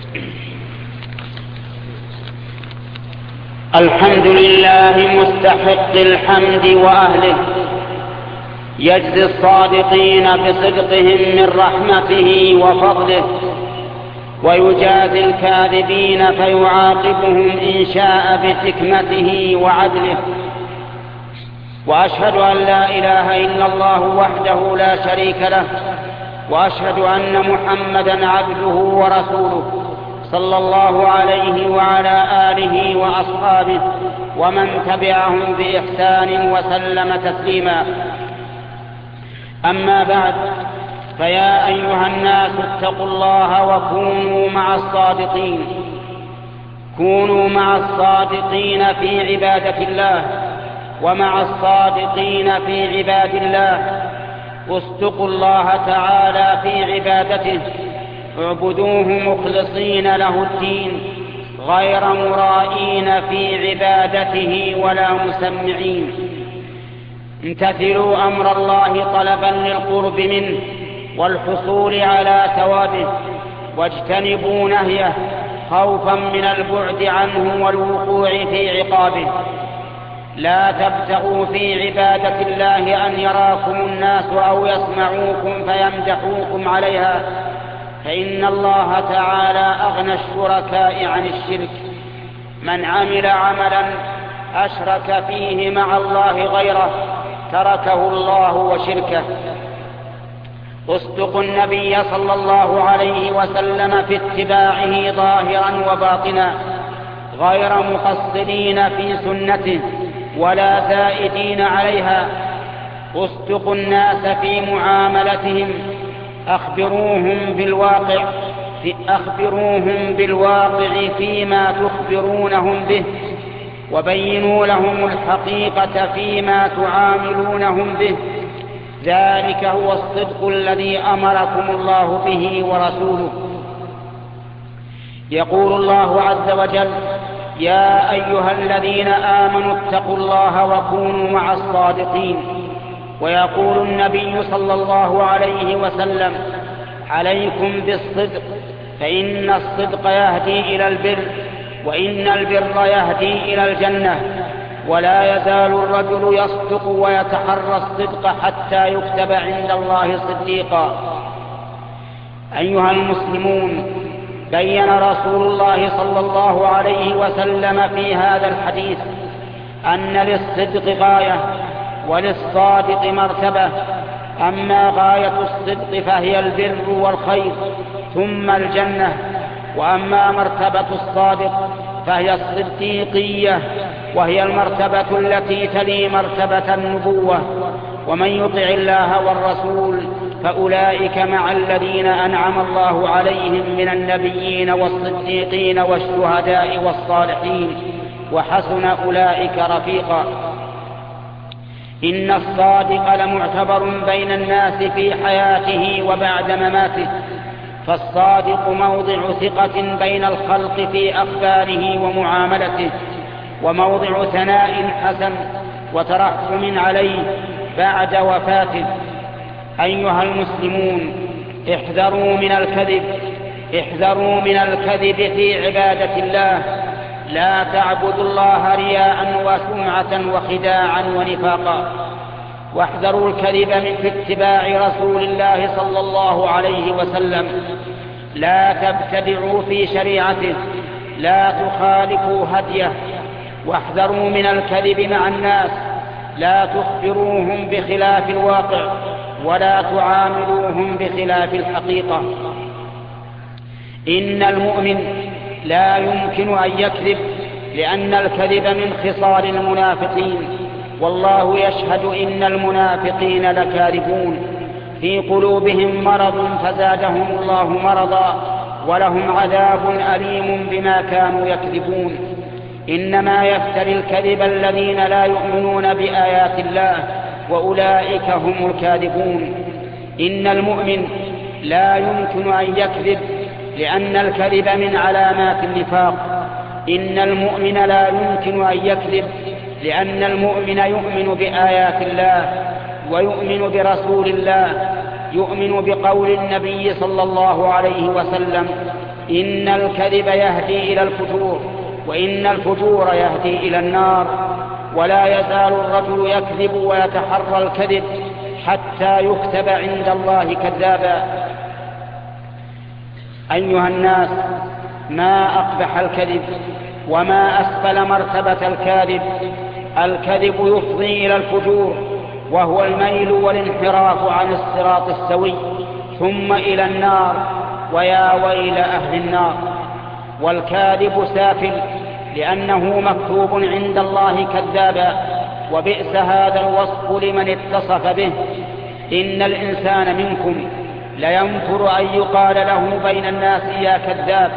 الحمد لله مستحق الحمد وأهله، يجزي الصادقين بصدقهم من رحمته وفضله، ويجازي الكاذبين فيعاقبهم إن شاء بحكمته وعدله. وأشهد أن لا إله إلا الله وحده لا شريك له، وأشهد أن محمدا عبده ورسوله صلى الله عليه وعلى آله وأصحابه ومن تبعهم بإحسان وسلم تسليما. أما بعد، فيا أيها الناس اتقوا الله وكونوا مع الصادقين. كونوا مع الصادقين في عبادة الله ومع الصادقين في عباد الله. اصدقوا الله تعالى في عبادته، اعبدوه مخلصين له الدين غير مرائين في عبادته ولا مسمعين. امتثلوا أمر الله طلبا للقرب منه والحصول على ثوابه، واجتنبوا نهيه خوفا من البعد عنه والوقوع في عقابه. لا تبتغوا في عبادة الله أن يراكم الناس أو يسمعوكم فيمدحوكم عليها، فإن الله تعالى أغنى الشركاء عن الشرك. من عمل عملا أشرك فيه مع الله غيره تركه الله وشركه. اصدقوا النبي صلى الله عليه وسلم في اتباعه ظاهرا وباطنا، غير مقصرين في سنته ولا زائدين عليها. اصدقوا الناس في معاملتهم، أخبروهم بالواقع فيما تخبرونهم به، وبينوا لهم الحقيقة فيما تعاملونهم به. ذلك هو الصدق الذي أمركم الله به ورسوله. يقول الله عز وجل: يا أيها الذين آمنوا اتقوا الله وكونوا مع الصادقين. ويقول النبي صلى الله عليه وسلم: عليكم بالصدق، فإن الصدق يهدي إلى البر، وإن البر يهدي إلى الجنة. ولا يزال الرجل يصدق ويتحرى الصدق حتى يكتب عند الله صديقا. أيها المسلمون، بين رسول الله صلى الله عليه وسلم في هذا الحديث أن للصدق غاية وللصادق مرتبة. أما غاية الصدق فهي البر والخير ثم الجنة، وأما مرتبة الصادق فهي الصديقية، وهي المرتبة التي تلي مرتبة النبوة. ومن يطع الله والرسول فأولئك مع الذين أنعم الله عليهم من النبيين والصديقين والشهداء والصالحين، وحسن أولئك رفيقا. إن الصادق لمعتبر بين الناس في حياته وبعد مماته، فالصادق موضع ثقة بين الخلق في أخباره ومعاملته، وموضع ثناء حسن وترحم عليه بعد وفاته. أيها المسلمون، احذروا من الكذب في عبادة الله. لا تعبدوا الله رياء وسمعة وخداعا ونفاقا. واحذروا الكذب في اتباع رسول الله صلى الله عليه وسلم. لا تبتدعوا في شريعته، لا تخالفوا هديه. واحذروا من الكذب مع الناس، لا تخبروهم بخلاف الواقع ولا تعاملوهم بخلاف الحقيقة. إن المؤمن لا يمكن أن يكذب، لأن الكذب من خصال المنافقين، والله يشهد إن المنافقين لكاذبون. في قلوبهم مرض فزادهم الله مرضا، ولهم عذاب أليم بما كانوا يكذبون. إنما يفتري الكذب الذين لا يؤمنون بآيات الله، وأولئك هم الكاذبون. إن المؤمن لا يمكن أن يكذب، لأن الكذب من علامات النفاق. إن المؤمن لا يمكن أن يكذب، لأن المؤمن يؤمن بآيات الله ويؤمن برسول الله، يؤمن بقول النبي صلى الله عليه وسلم: إن الكذب يهدي إلى الفجور، وإن الفجور يهدي إلى النار، ولا يزال الرجل يكذب ويتحرى الكذب حتى يكتب عند الله كذابا. أيها الناس، ما أقبح الكذب وما أسفل مرتبة الكاذب. الكذب يفضي إلى الفجور، وهو الميل والانحراف عن الصراط السوي، ثم إلى النار، ويا ويل أهل النار. والكاذب سافل لأنه مكتوب عند الله كذابا، وبئس هذا الوصف لمن اتصف به. إن الإنسان منكم لينفر أن يقال له بين الناس يا كذاب،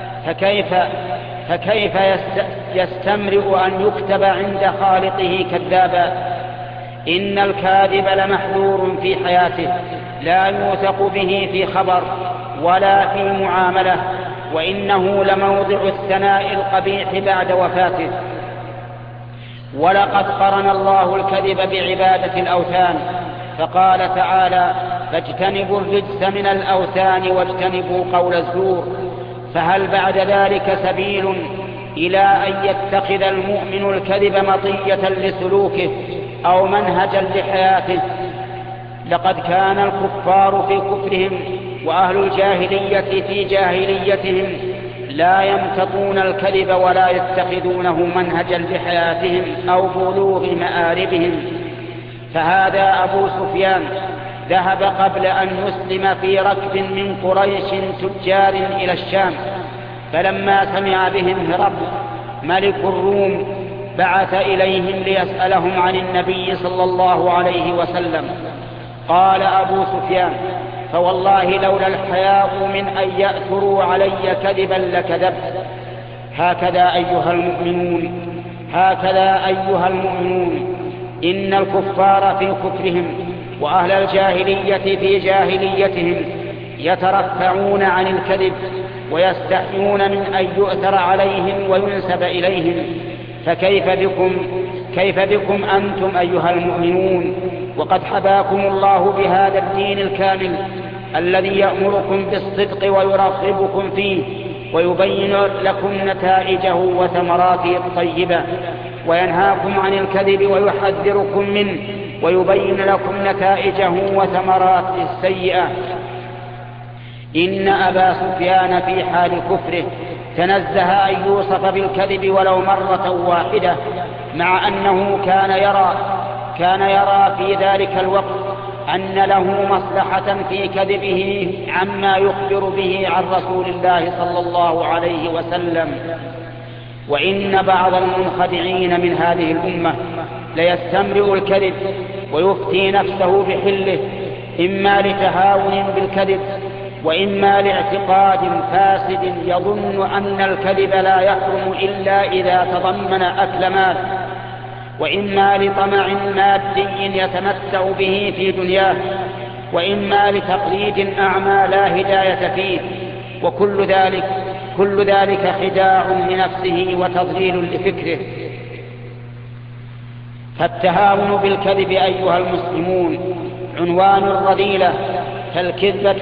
فكيف يستمرئ أن يكتب عند خالقه كذابا. إن الكاذب لمحذور في حياته، لا يوثق به في خبر ولا في معاملة، وإنه لموضع الثناء القبيح بعد وفاته. ولقد قرن الله الكذب بعبادة الأوثان، فقال تعالى: فاجتنبوا الرجس من الأوثان واجتنبوا قول الزور. فهل بعد ذلك سبيل إلى أن يتخذ المؤمن الكذب مطية لسلوكه أو منهجا لحياته؟ لقد كان الكفار في كفرهم وأهل الجاهلية في جاهليتهم لا يمتطون الكذب ولا يتخذونه منهجا لحياتهم أو بلوغ مآربهم. فهذا أبو سفيان ذهب قبل أن يسلم في ركب من قريش تجار إلى الشام، فلما سمع بهم هرقل ملك الروم بعث إليهم ليسألهم عن النبي صلى الله عليه وسلم. قال أبو سفيان: فوالله لولا الحياء من أن يأثروا علي كذبا لكذبت. هكذا أيها المؤمنون، إن الكفار في كفرهم وأهل الجاهلية في جاهليتهم يترفعون عن الكذب ويستحيون من أن يؤثر عليهم وينسب إليهم، كيف بكم أنتم أيها المؤمنون، وقد حباكم الله بهذا الدين الكامل الذي يأمركم بالصدق ويرغبكم فيه ويبين لكم نتائجه وثمراته الطيبة، وينهاكم عن الكذب ويحذركم منه ويبين لكم نتائجه وثمراته السيئة. إن أبا سفيان في حال كفره تنزه أن يوصف بالكذب ولو مرة واحدة، مع أنه كان يرى في ذلك الوقت أن له مصلحة في كذبه عما يخبر به عن رسول الله صلى الله عليه وسلم. وإن بعض المنخدعين من هذه الأمة ليستمرئ الكذب ويفتي نفسه بحله، إما لتهاون بالكذب، وإما لاعتقاد فاسد يظن أن الكذب لا يحرم إلا إذا تضمن أكل مال، وإما لطمع مادي يتمتع به في دنياه، وإما لتقليد أعمى لا هداية فيه، وكل ذلك خداع لنفسه وتضليل لفكره. فالتهاون بالكذب أيها المسلمون عنوان الرذيلة، فالكذبة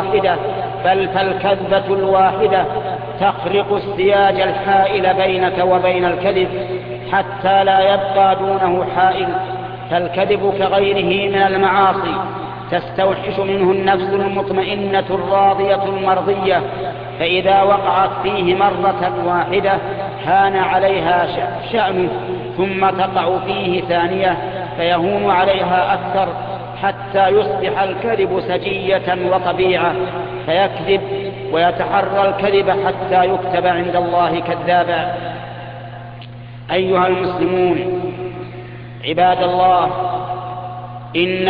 الواحدة تخرق السياج الحائل بينك وبين الكذب حتى لا يبقى دونه حائل. فالكذب كغيره من المعاصي تستوحش منه النفس المطمئنة الراضية المرضية، فإذا وقعت فيه مرة واحدة هان عليها شأنه، ثم تقع فيه ثانية فيهون عليها أكثر، حتى يصبح الكذب سجية وطبيعة، فيكذب ويتحرى الكذب حتى يكتب عند الله كذابا. أيها المسلمون عباد الله، إن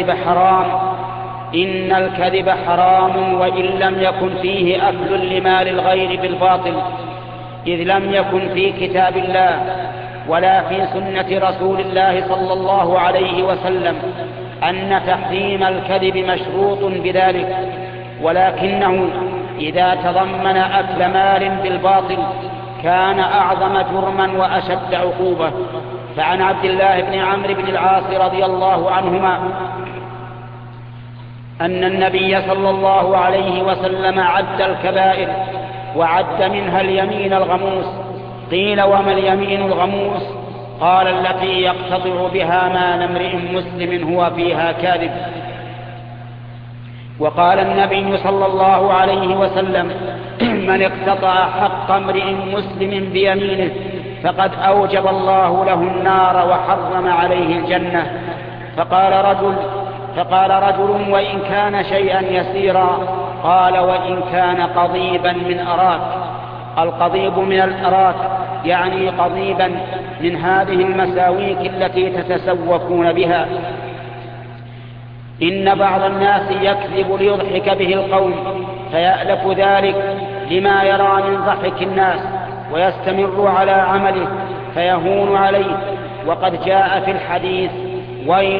الكذب حرام وإن لم يكن فيه أكل لمال الغير بالباطل، إذ لم يكن في كتاب الله ولا في سنة رسول الله صلى الله عليه وسلم أن تحريم الكذب مشروط بذلك، ولكنه إذا تضمن أكل مال بالباطل كان أعظم جرما وأشد عقوبة. فعن عبد الله بن عمرو بن العاص رضي الله عنهما أن النبي صلى الله عليه وسلم عد الكبائر وعد منها اليمين الغموس. قيل: وما اليمين الغموس؟ قال: التي يقتطع بها مال امرئ مسلم هو فيها كاذب. وقال النبي صلى الله عليه وسلم: من اقتطع حق امرئ مسلم بيمينه فقد أوجب الله له النار وحرم عليه الجنة. فقال رجل: وإن كان شيئا يسيرا؟ قال: وإن كان قضيبا من أراك. القضيب من الأراك يعني قضيبا من هذه المساويك التي تتسوقون بها. إن بعض الناس يكذب ليضحك به القوم فيألف ذلك لما يرى من ضحك الناس ويستمر على عمله فيهون عليه. وقد جاء في الحديث: ويل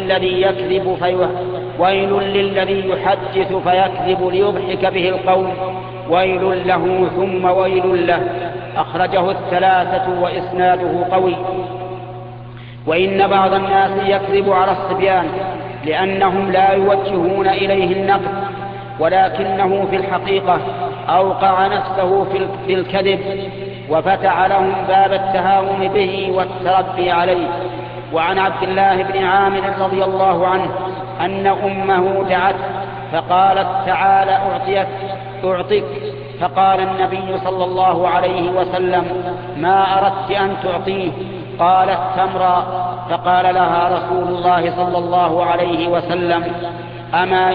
للذي يحدث فيكذب ليضحك به القوم، ويل له ثم ويل له. أخرجه الثلاثة وإسناده قوي. وإن بعض الناس يكذب على الصبيان لأنهم لا يوجهون إليه النقد، ولكنه في الحقيقة أوقع نفسه في الكذب وفتح لهم باب التهاون به والتربي عليه. وعن عبد الله بن عامر رضي الله عنه أن أمه دعته فقالت: تعال أعطيك. فقال النبي صلى الله عليه وسلم: ما أردت أن تعطيه؟ قالت: تمرا. فقال لها رسول الله صلى الله عليه وسلم: أما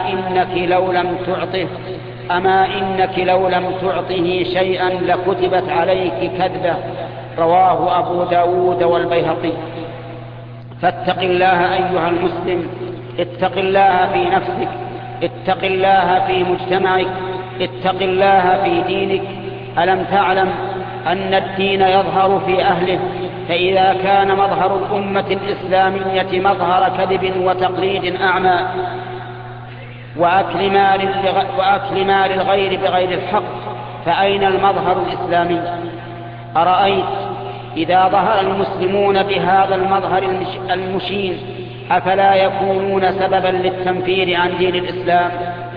إنك لو لم تعطه شيئا لكتبت عليك كذبة. رواه أبو داود والبيهقي. فاتق الله أيها المسلم، اتق الله في نفسك، اتق الله في مجتمعك، اتق الله في دينك. ألم تعلم أن الدين يظهر في أهله؟ فإذا كان مظهر الأمة الإسلامية مظهر كذب وتقليد أعمى وأكل مال الغير بغير الحق، فأين المظهر الإسلامي؟ أرأيت إذا ظهر المسلمون بهذا المظهر المشين أفلا يكونون سببا للتنفير عن دين الإسلام؟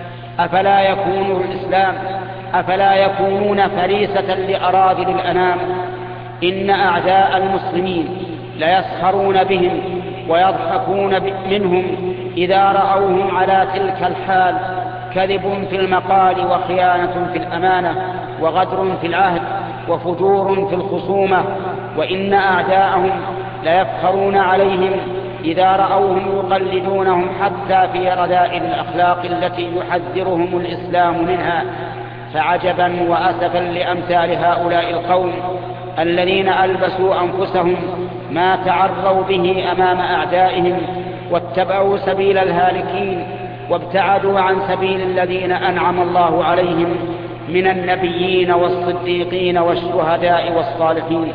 أفلا يكونون فريسة لأراذل الأنام؟ إن أعداء المسلمين ليسخرون بهم ويضحكون منهم إذا رأوهم على تلك الحال، كذب في المقال وخيانة في الأمانة وغدر في العهد وفجور في الخصومة. وإن أعداءهم ليفخرون عليهم إذا رأوهم يقلدونهم حتى في رذائل الأخلاق التي يحذرهم الإسلام منها. فعجبا وأسفا لأمثال هؤلاء القوم الذين ألبسوا أنفسهم ما تعروا به أمام أعدائهم واتبعوا سبيل الهالكين وابتعدوا عن سبيل الذين أنعم الله عليهم من النبيين والصديقين والشهداء والصالحين.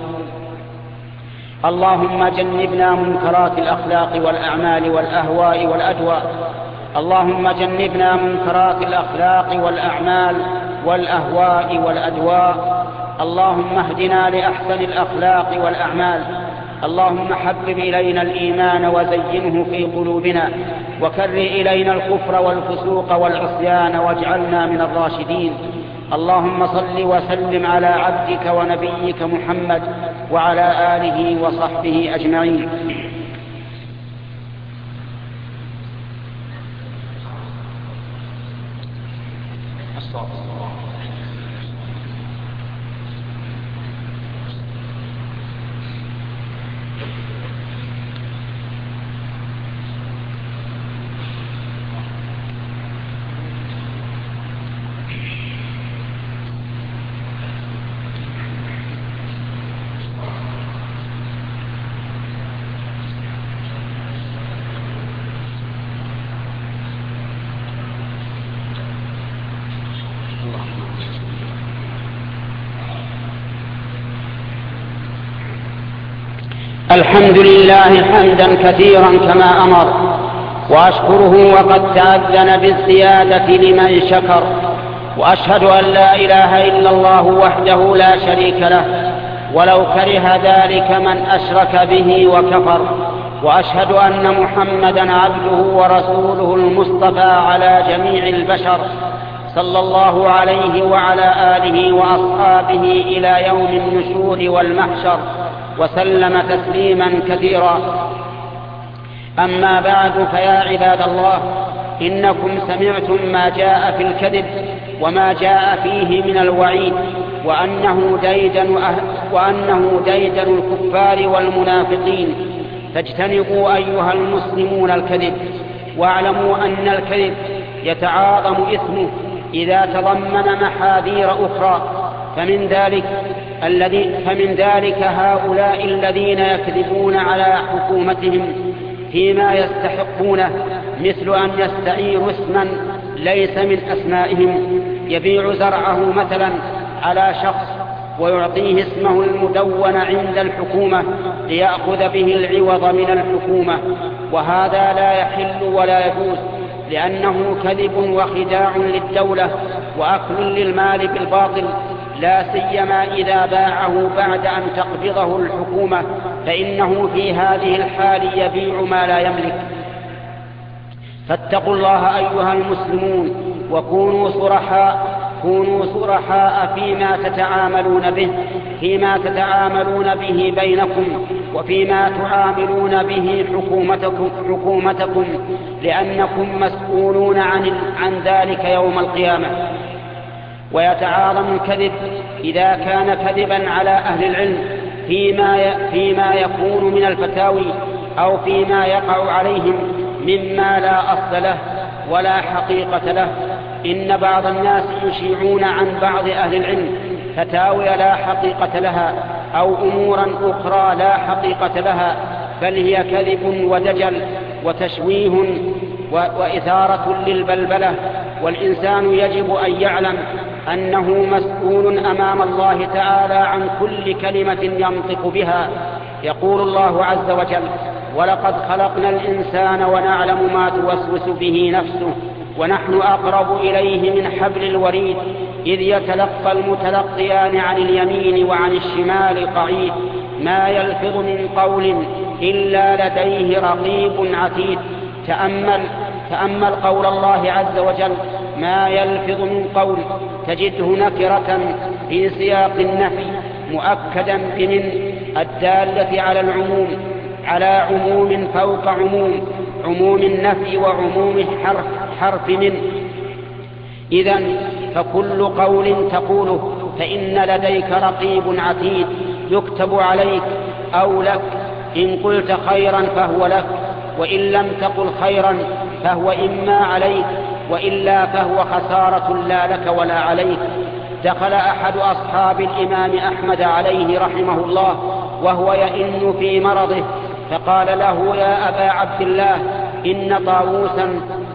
اللهم جنبنا منكرات الأخلاق والأعمال والأهواء والأدواء. اللهم جنبنا منكرات الأخلاق والأعمال والأهواء والأدواء. اللهم اهدنا لأحسن الأخلاق والأعمال. اللهم حبب إلينا الإيمان وزينه في قلوبنا وكره إلينا الكفر والفسوق والعصيان واجعلنا من الراشدين. اللهم صل وسلم على عبدك ونبيك محمد وعلى آله وصحبه أجمعين. الحمد لله حمدا كثيرا كما أمر، وأشكره وقد تأذن بالزيادة لمن شكر، وأشهد أن لا إله إلا الله وحده لا شريك له ولو كره ذلك من أشرك به وكفر، وأشهد أن محمدا عبده ورسوله المصطفى على جميع البشر صلى الله عليه وعلى آله وأصحابه إلى يوم النشور والمحشر وسلم تسليما كثيرا. أما بعد، فيا عباد الله، إنكم سمعتم ما جاء في الكذب وما جاء فيه من الوعيد، وأنه ديدن الكفار والمنافقين. فاجتنبوا أيها المسلمون الكذب، واعلموا أن الكذب يتعاظم إثمه إذا تضمن محاذير أخرى. فمن ذلك هؤلاء الذين يكذبون على حكومتهم فيما يستحقونه، مثل أن يستعيروا اسما ليس من أسمائهم، يبيع زرعه مثلا على شخص ويعطيه اسمه المدون عند الحكومة ليأخذ به العوض من الحكومة، وهذا لا يحل ولا يجوز، لأنه كذب وخداع للدولة وأكل للمال بالباطل، لا سيما إذا باعه بعد أن تقبضه الحكومة، فإنه في هذه الحال يبيع ما لا يملك. فاتقوا الله أيها المسلمون، وكونوا صرحاء فيما تتعاملون به بينكم، وفيما تعاملون به حكومتكم، لأنكم مسؤولون عن ذلك يوم القيامة. ويتعاظم الكذب إذا كان كذبا على أهل العلم فيما يكون من الفتاوي أو فيما يقع عليهم مما لا أصل له ولا حقيقة له. إن بعض الناس يشيعون عن بعض أهل العلم فتاوي لا حقيقة لها، أو أمورا أخرى لا حقيقة لها، بل هي كذب ودجل وتشويه وإثارة للبلبلة. والإنسان يجب أن يعلم أنه مسؤول أمام الله تعالى عن كل كلمة ينطق بها. يقول الله عز وجل: ولقد خلقنا الإنسان ونعلم ما توسوس به نفسه ونحن أقرب إليه من حبل الوريد إذ يتلقى المتلقيان عن اليمين وعن الشمال قعيد ما يلفظ من قول إلا لديه رقيب عتيد. تأمل قول الله عز وجل: ما يلفظ من قول، تجده نكرة في سياق النفي مؤكدا بمن الدالة على عموم فوق عموم النفي وعموم حرف من. إذن فكل قول تقوله فإن لديك رقيب عتيد يكتب عليك أو لك، إن قلت خيرا فهو لك، وإن لم تقل خيرا فهو إما عليك، وإلا فهو خسارة لا لك ولا عليك. دخل أحد أصحاب الإمام أحمد عليه رحمه الله وهو يئن في مرضه، فقال له: يا أبا عبد الله، إن طاووسا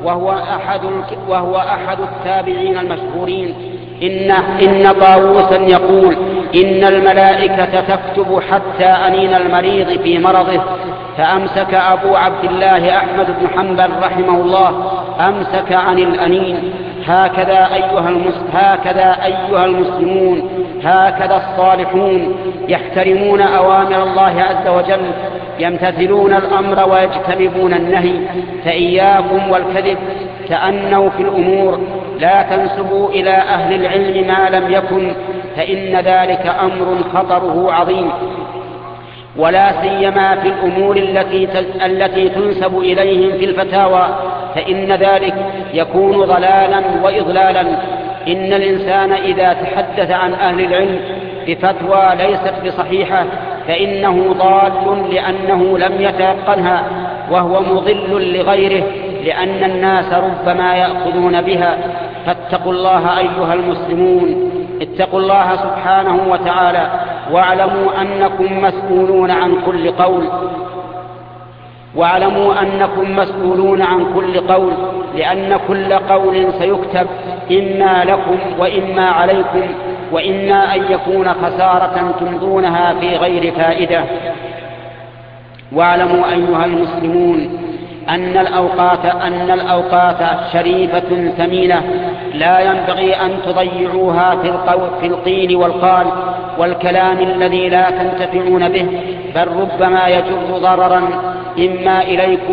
وهو أحد التابعين المشهورين، إن طاووسا يقول: إن الملائكة تكتب حتى أنين المريض في مرضه. فأمسك أبو عبد الله أحمد بن حنبل رحمه الله أمسك عن الأنين. هكذا أيها المسلمون، هكذا الصالحون يحترمون أوامر الله عز وجل، يمتثلون الأمر ويجتنبون النهي. فإياكم والكذب، تأنوا في الأمور، لا تنسبوا إلى أهل العلم ما لم يكن، فإن ذلك أمر خطره عظيم، ولا سيما في الأمور التي تنسب إليهم في الفتاوى، فإن ذلك يكون ضلالا وإضلالا. إن الإنسان إذا تحدث عن أهل العلم بفتوى ليست بصحيحة فإنه ضال، لأنه لم يتيقنها، وهو مضل لغيره، لأن الناس ربما يأخذون بها. فاتقوا الله أيها المسلمون، اتقوا الله سبحانه وتعالى، واعلموا أنكم مسؤولون عن كل قول، لأن كل قول سيكتب، إما لكم وإما عليكم، وإما أن يكون خسارة تمضونها في غير فائدة. واعلموا أيها المسلمون أن الأوقات شريفة ثمينة، لا ينبغي أن تضيعوها في القيل والقال والكلام الذي لا تنتفعون به، بل ربما يجر ضررا إما إليكم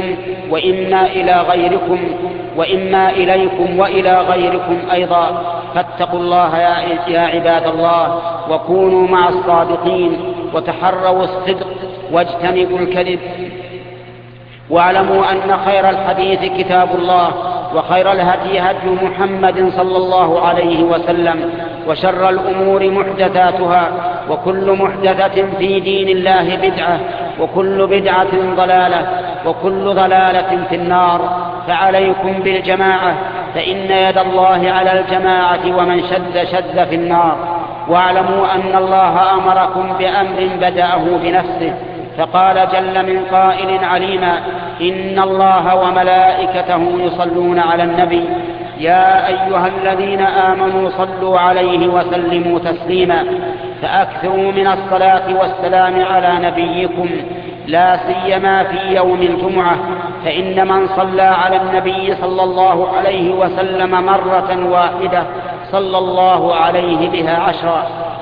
وإلى غيركم أيضا. فاتقوا الله يا عباد الله، وكونوا مع الصادقين، وتحروا الصدق واجتنبوا الكذب. واعلموا أن خير الحديث كتاب الله، وخير الهدي هدي محمد صلى الله عليه وسلم، وشر الأمور محدثاتها، وكل محدثة في دين الله بدعة، وكل بدعة ضلالة، وكل ضلالة في النار. فعليكم بالجماعة، فإن يد الله على الجماعة، ومن شد في النار. واعلموا أن الله أمركم بأمر بدأه بنفسه، فقال جل من قائل عليما: إن الله وملائكته يصلون على النبي يا أيها الذين آمنوا صلوا عليه وسلموا تسليما. فأكثروا من الصلاة والسلام على نبيكم، لا سيما في يوم الجمعة، فإن من صلى على النبي صلى الله عليه وسلم مرة واحدة صلى الله عليه بها 10.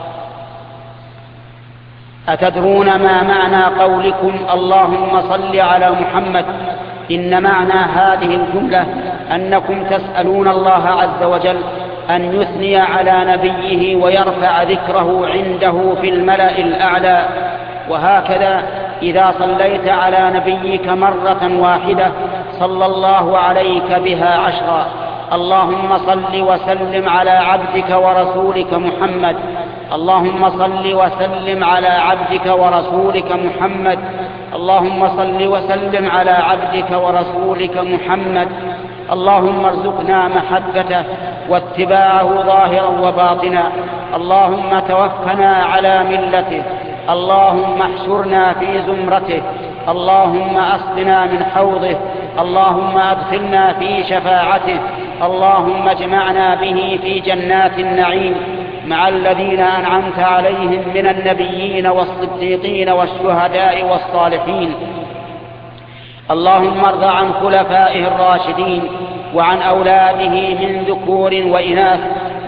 أتدرون ما معنى قولكم اللهم صل على محمد؟ إن معنى هذه الجملة أنكم تسألون الله عز وجل أن يثني على نبيه ويرفع ذكره عنده في الملأ الأعلى. وهكذا إذا صليت على نبيك مرة واحدة صلى الله عليك بها 10. اللهم صل وسلم على عبدك ورسولك محمد، اللهم صل وسلم على عبدك ورسولك محمد، اللهم صل وسلم على عبدك ورسولك محمد. اللهم ارزقنا محبته واتباعه ظاهرا وباطنا. اللهم توفنا على ملته، اللهم احشرنا في زمرته، اللهم اسقنا من حوضه، اللهم ادخلنا في شفاعته، اللهم اجمعنا به في جنات النعيم مع الذين أنعمت عليهم من النبيين والصديقين والشهداء والصالحين. اللهم ارض عن خلفائه الراشدين، وعن أولاده من ذكور وإناث،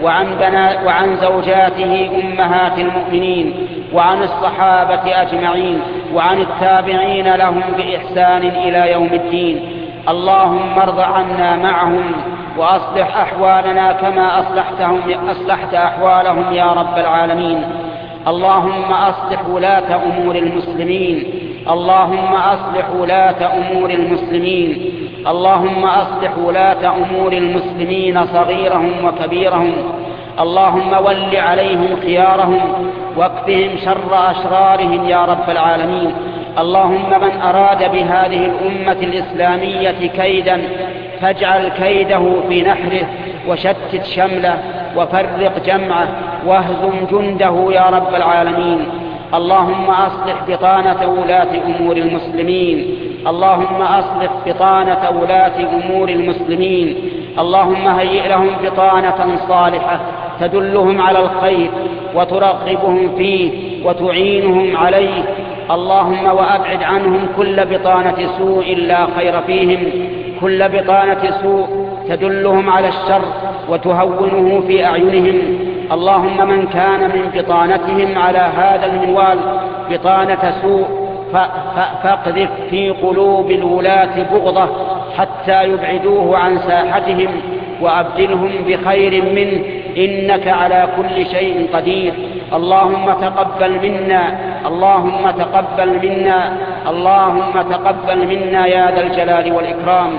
وعن زوجاته أمهات المؤمنين، وعن الصحابة أجمعين، وعن التابعين لهم بإحسان إلى يوم الدين. اللهم ارض عنا معهم، وأصلح أحوالنا كما أصلحت أحوالهم يا رب العالمين. اللهم أصلح ولاة أمور المسلمين، اللهم أصلح ولاة أمور المسلمين، اللهم أصلح ولاة أمور المسلمين صغيرهم وكبيرهم. اللهم ول عليهم خيارهم، واكفهم شر أشرارهم يا رب العالمين. اللهم من أراد بهذه الأمة الإسلامية كيدا فاجعل كيده في نحره، وشتت شمله، وفرق جمعه، واهزم جنده يا رب العالمين. اللهم أصلح بطانة ولاة أمور المسلمين، اللهم أصلح بطانة ولاة أمور المسلمين. اللهم هيئ لهم بطانة صالحة تدلهم على الخير وترغبهم فيه وتعينهم عليه. اللهم وأبعد عنهم كل بطانة سوء لا خير فيهم، كل بطانة سوء تدلهم على الشر وتهونه في أعينهم. اللهم من كان من بطانتهم على هذا المنوال بطانة سوء فاقذف في قلوب الولاة بغضة حتى يبعدوه عن ساحتهم، وأبدلهم بخير منه، إنك على كل شيء قدير. اللهم تقبل منا، اللهم تقبل منا، اللهم تقبل منا يا ذا الجلال والإكرام.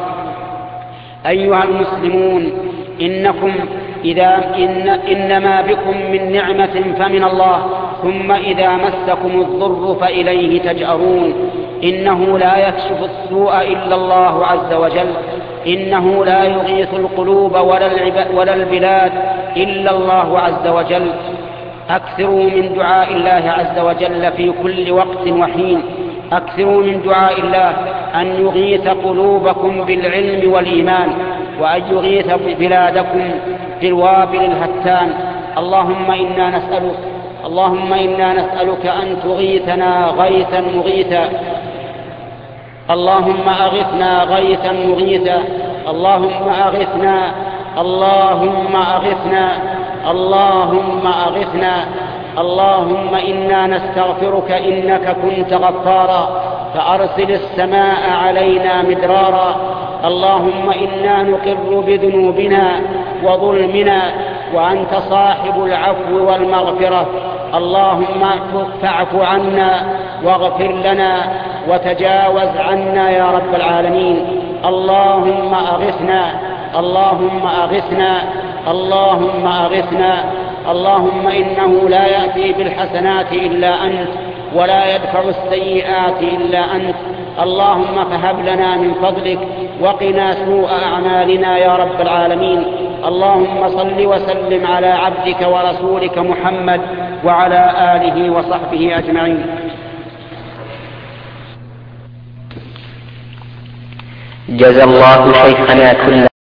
أيها المسلمون، إنما بكم من نعمة فمن الله، ثم إذا مسكم الضر فإليه تجأرون. إنه لا يكشف السوء إلا الله عز وجل، إنه لا يغيث القلوب ولا البلاد إلا الله عز وجل. أكثروا من دعاء الله عز وجل في كل وقت وحين، أكثروا من دعاء الله أن يغيث قلوبكم بالعلم والإيمان، وأن يغيث بلادكم بالوابل الهتان. اللهم إنا نسألك أن تغيثنا غيثا مغيثا، اللهم أغثنا غيثا مغيثا، اللهم أغثنا، اللهم أغثنا، اللهم أغثنا، اللهم إنا نستغفرك إنك كنت غفارا فأرسل السماء علينا مدرارا. اللهم إنا نقر بذنوبنا وظلمنا وأنت صاحب العفو والمغفرة. اللهم فاعف عنا واغفر لنا وتجاوز عنا يا رب العالمين. اللهم أغثنا، اللهم أغثنا، اللهم أغثنا. اللهم إنه لا يأتي بالحسنات إلا أنت ولا يدفع السيئات إلا أنت. اللهم فهب لنا من فضلك وقنا سوء أعمالنا يا رب العالمين. اللهم صل وسلم على عبدك ورسولك محمد وعلى آله وصحبه أجمعين. جزا الله شيخنا كل